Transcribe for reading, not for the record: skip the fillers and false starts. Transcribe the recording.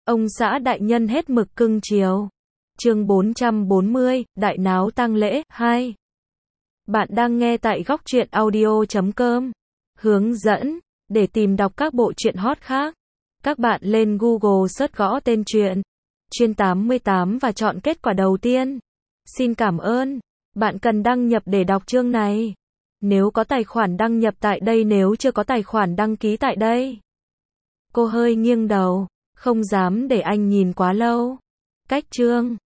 Ông xã đại nhân hết mực cưng chiều. Chương 440, Đại náo tang lễ 2. Bạn đang nghe tại góc truyện audio.com. Hướng dẫn, để tìm đọc các bộ truyện hot khác, các bạn lên Google search gõ tên truyện Chuyên 88 và chọn kết quả đầu tiên. Xin cảm ơn. Bạn cần đăng nhập để đọc chương này. Nếu có tài khoản đăng nhập tại đây, nếu chưa có tài khoản đăng ký tại đây. Cô hơi nghiêng đầu, không dám để anh nhìn quá lâu. Cách chương